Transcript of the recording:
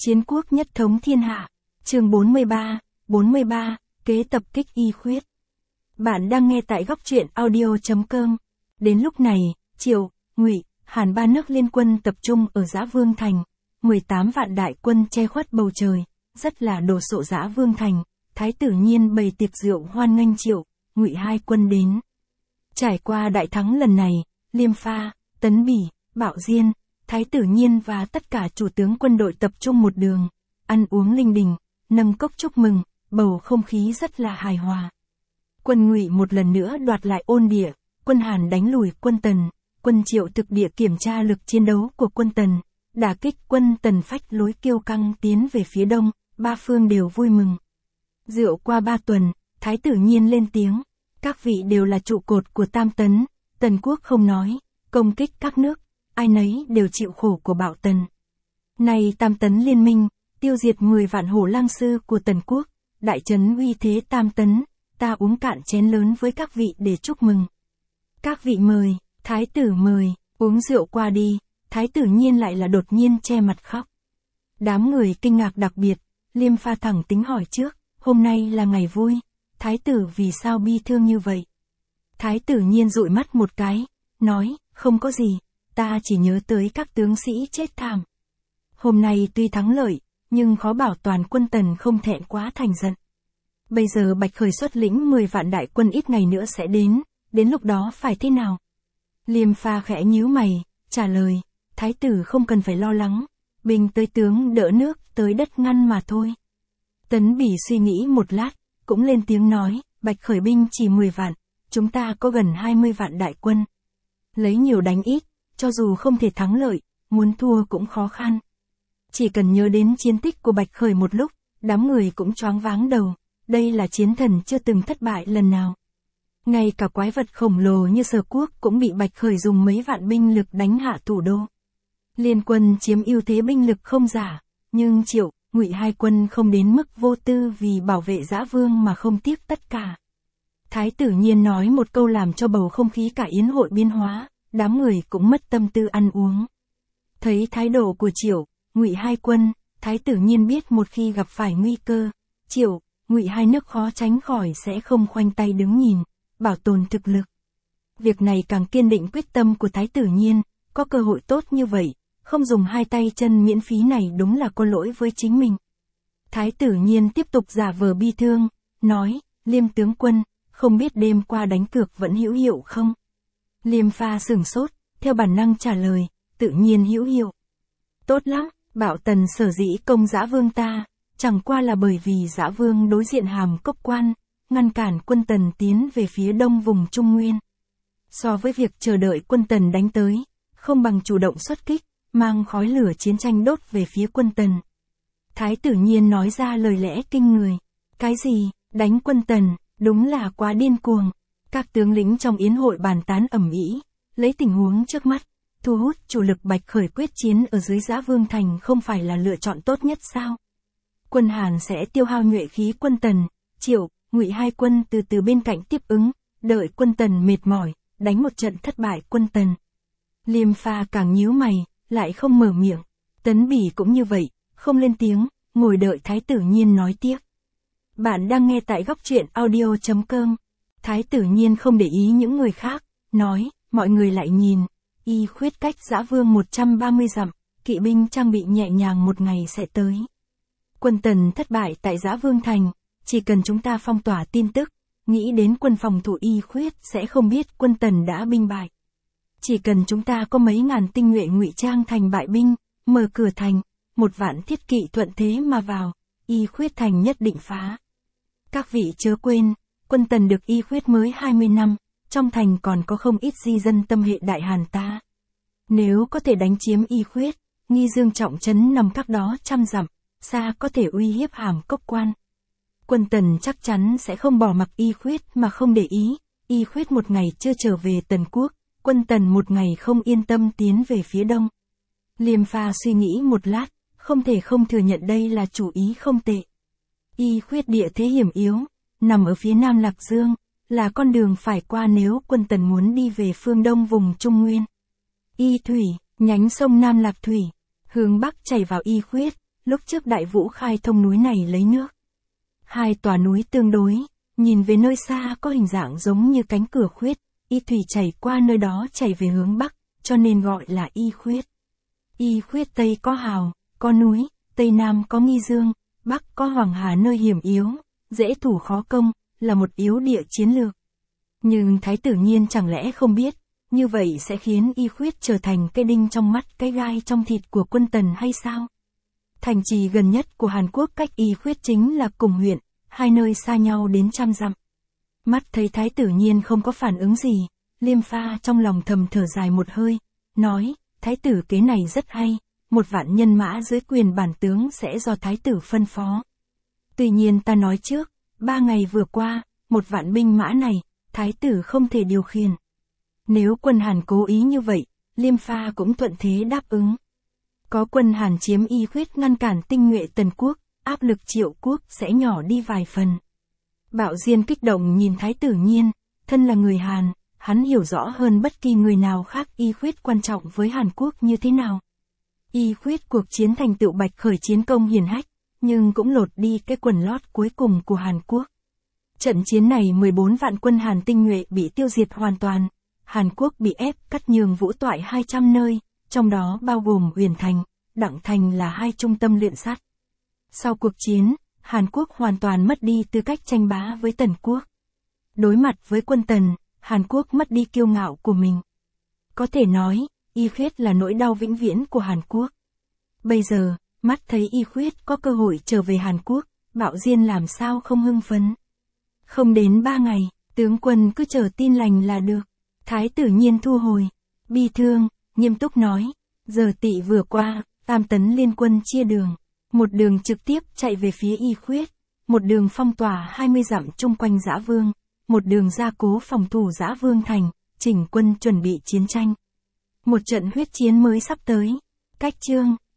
Chiến quốc nhất thống thiên hạ. Chương 43, kế tập kích Y Khuyết. Bạn đang nghe tại góc truyện audio.com. Đến lúc này, Triệu, Ngụy, Hàn ba nước liên quân tập trung ở Dã Vương Thành. 18 vạn đại quân che khuất bầu trời, rất là đồ sộ Dã Vương Thành. Thái tử Nhiên bày tiệc rượu hoan nghênh Triệu, Ngụy hai quân đến. Trải qua đại thắng lần này, Liêm Pha, Tấn Bỉ, Bạo Diên, Thái tử Nhiên và tất cả chủ tướng quân đội tập trung một đường, ăn uống linh đình, nâng cốc chúc mừng, bầu không khí rất là hài hòa. Quân Ngụy một lần nữa đoạt lại ôn địa, quân Hàn đánh lùi quân Tần, quân Triệu thực địa kiểm tra lực chiến đấu của quân Tần, đả kích quân Tần phách lối kiêu căng tiến về phía đông, ba phương đều vui mừng. Rượu qua 3 tuần, Thái tử Nhiên lên tiếng, các vị đều là trụ cột của Tam Tấn, Tần quốc không nói, công kích các nước, ai nấy đều chịu khổ của Bạo Tần. Này Tam Tấn liên minh, tiêu diệt 10 vạn hổ lang sư của Tần quốc, đại trấn uy thế Tam Tấn, ta uống cạn chén lớn với các vị để chúc mừng. Các vị mời, Thái tử mời, uống rượu qua đi, Thái tử Nhiên lại là đột nhiên che mặt khóc. Đám người kinh ngạc đặc biệt, Liêm Pha thẳng tính hỏi trước, hôm nay là ngày vui, Thái tử vì sao bi thương như vậy? Thái tử Nhiên dụi mắt một cái, nói, không có gì, ta chỉ nhớ tới các tướng sĩ chết thảm. Hôm nay tuy thắng lợi, nhưng khó bảo toàn quân Tần không thẹn quá thành giận. Bây giờ Bạch Khởi xuất lĩnh 10 vạn đại quân ít ngày nữa sẽ đến lúc đó phải thế nào? Liêm Pha khẽ nhíu mày, trả lời, Thái tử không cần phải lo lắng, binh tới tướng đỡ nước tới đất ngăn mà thôi. Tấn Bỉ suy nghĩ một lát, cũng lên tiếng nói, Bạch Khởi binh chỉ 10 vạn, chúng ta có gần 20 vạn đại quân. Lấy nhiều đánh ít, cho dù không thể thắng lợi, muốn thua cũng khó khăn. Chỉ cần nhớ đến chiến tích của Bạch Khởi một lúc, đám người cũng choáng váng đầu, đây là chiến thần chưa từng thất bại lần nào. Ngay cả quái vật khổng lồ như Sở Quốc cũng bị Bạch Khởi dùng mấy vạn binh lực đánh hạ thủ đô. Liên quân chiếm ưu thế binh lực không giả, nhưng Triệu, Ngụy hai quân không đến mức vô tư vì bảo vệ Dã Vương mà không tiếc tất cả. Thái tử Nhiên nói một câu làm cho bầu không khí cả yến hội biến hóa, đám người cũng mất tâm tư ăn uống. Thấy thái độ của Triệu, Ngụy hai quân, Thái tử Nhiên biết một khi gặp phải nguy cơ, Triệu, Ngụy hai nước khó tránh khỏi sẽ không khoanh tay đứng nhìn, bảo tồn thực lực. Việc này càng kiên định quyết tâm của Thái tử Nhiên, có cơ hội tốt như vậy, không dùng hai tay chân miễn phí này đúng là có lỗi với chính mình. Thái tử Nhiên tiếp tục giả vờ bi thương, nói, Liêm tướng quân, không biết đêm qua đánh cược vẫn hữu hiệu không? Liêm Pha sửng sốt, theo bản năng trả lời, tự nhiên hữu hiệu. Tốt lắm, Bạo Tần sở dĩ công Dã Vương ta, chẳng qua là bởi vì Dã Vương đối diện Hàm Cốc Quan, ngăn cản quân Tần tiến về phía đông vùng Trung Nguyên. So với việc chờ đợi quân Tần đánh tới, không bằng chủ động xuất kích, mang khói lửa chiến tranh đốt về phía quân Tần. Thái tử Nhiên nói ra lời lẽ kinh người. Cái gì, đánh quân Tần, đúng là quá điên cuồng. Các tướng lĩnh trong yến hội bàn tán ầm ĩ, lấy tình huống trước mắt, thu hút chủ lực Bạch Khởi quyết chiến ở dưới Dã Vương Thành không phải là lựa chọn tốt nhất sao? Quân Hàn sẽ tiêu hao nhuệ khí quân Tần, Triệu, Ngụy hai quân từ từ bên cạnh tiếp ứng, đợi quân Tần mệt mỏi, đánh một trận thất bại quân Tần. Liêm Pha càng nhíu mày, lại không mở miệng. Tấn Bỉ cũng như vậy, không lên tiếng, ngồi đợi Thái tử Nhiên nói tiếp. Bạn đang nghe tại góc truyện audio.com. Thái tử Nhiên không để ý những người khác, nói, mọi người lại nhìn, Y Khuyết cách Dã Vương 130 dặm, kỵ binh trang bị nhẹ nhàng một ngày sẽ tới. Quân Tần thất bại tại Dã Vương Thành, chỉ cần chúng ta phong tỏa tin tức, nghĩ đến quân phòng thủ Y Khuyết sẽ không biết quân Tần đã binh bại. Chỉ cần chúng ta có mấy ngàn tinh nhuệ ngụy trang thành bại binh, mở cửa thành, 1 vạn thiết kỵ thuận thế mà vào, Y Khuyết thành nhất định phá. Các vị chớ quên, quân Tần được Y Khuyết mới 20 năm, trong thành còn có không ít di dân tâm hệ Đại Hàn ta. Nếu có thể đánh chiếm Y Khuyết, Nghi Dương trọng trấn nằm cách đó 100 dặm, xa có thể uy hiếp Hàm Cốc Quan. Quân Tần chắc chắn sẽ không bỏ mặc Y Khuyết mà không để ý, Y Khuyết một ngày chưa trở về Tần quốc, quân Tần một ngày không yên tâm tiến về phía đông. Liêm Pha suy nghĩ một lát, không thể không thừa nhận đây là chủ ý không tệ. Y Khuyết địa thế hiểm yếu, nằm ở phía nam Lạc Dương, là con đường phải qua nếu quân Tần muốn đi về phương đông vùng Trung Nguyên. Y Thủy, nhánh sông Nam Lạc Thủy, hướng bắc chảy vào Y Khuyết, lúc trước Đại Vũ khai thông núi này lấy nước. Hai tòa núi tương đối, nhìn về nơi xa có hình dạng giống như cánh cửa khuyết, y thủy chảy qua nơi đó chảy về hướng Bắc, cho nên gọi là y khuyết. Y khuyết Tây có Hào, có núi, Tây Nam có Nghi Dương, Bắc có Hoàng Hà nơi hiểm yếu, dễ thủ khó công, là một yếu địa chiến lược. Nhưng Thái tử Nhiên chẳng lẽ không biết, như vậy sẽ khiến y khuyết trở thành cái đinh trong mắt, cái gai trong thịt của quân Tần hay sao? Thành trì gần nhất của Hàn Quốc cách y khuyết chính là cùng huyện, hai nơi xa nhau đến trăm dặm. Mắt thấy Thái tử Nhiên không có phản ứng gì, Liêm Pha trong lòng thầm thở dài một hơi, nói, Thái tử kế này rất hay, 1.000 nhân mã dưới quyền bản tướng sẽ do Thái tử phân phó. Tuy nhiên ta nói trước, 3 ngày vừa qua, 1.000 binh mã này, Thái tử không thể điều khiển. Nếu quân Hàn cố ý như vậy, Liêm Pha cũng thuận thế đáp ứng. Có quân Hàn chiếm y khuyết ngăn cản tinh nhuệ Tần quốc, áp lực Triệu quốc sẽ nhỏ đi vài phần. Bạo Diên kích động nhìn Thái tử Nhiên, thân là người Hàn, hắn hiểu rõ hơn bất kỳ người nào khác y khuyết quan trọng với Hàn Quốc như thế nào. Y khuyết cuộc chiến thành tựu bạch khởi chiến công hiển hách, nhưng cũng lột đi cái quần lót cuối cùng của Hàn Quốc. Trận chiến này 14 vạn quân Hàn tinh nhuệ bị tiêu diệt hoàn toàn, Hàn Quốc bị ép cắt nhường vũ toại 200 nơi, trong đó bao gồm Uyển Thành, Đặng Thành là 2 trung tâm luyện sắt. Sau cuộc chiến, Hàn Quốc hoàn toàn mất đi tư cách tranh bá với Tần quốc. Đối mặt với quân Tần, Hàn Quốc mất đi kiêu ngạo của mình. Có thể nói, y khuyết là nỗi đau vĩnh viễn của Hàn Quốc. Bây giờ, mắt thấy y khuyết có cơ hội trở về Hàn Quốc, Bạo Diên làm sao không hưng phấn. Không đến 3 ngày, tướng quân cứ chờ tin lành là được. Thái tử Nhiên thu hồi, bi thương, nghiêm túc nói, giờ Tỵ vừa qua, Tam Tấn liên quân chia đường. Một đường trực tiếp chạy về phía y khuyết, một đường phong tỏa 20 dặm chung quanh Dã Vương, một đường gia cố phòng thủ Dã Vương thành, chỉnh quân chuẩn bị chiến tranh. Một trận huyết chiến mới sắp tới. Cách chương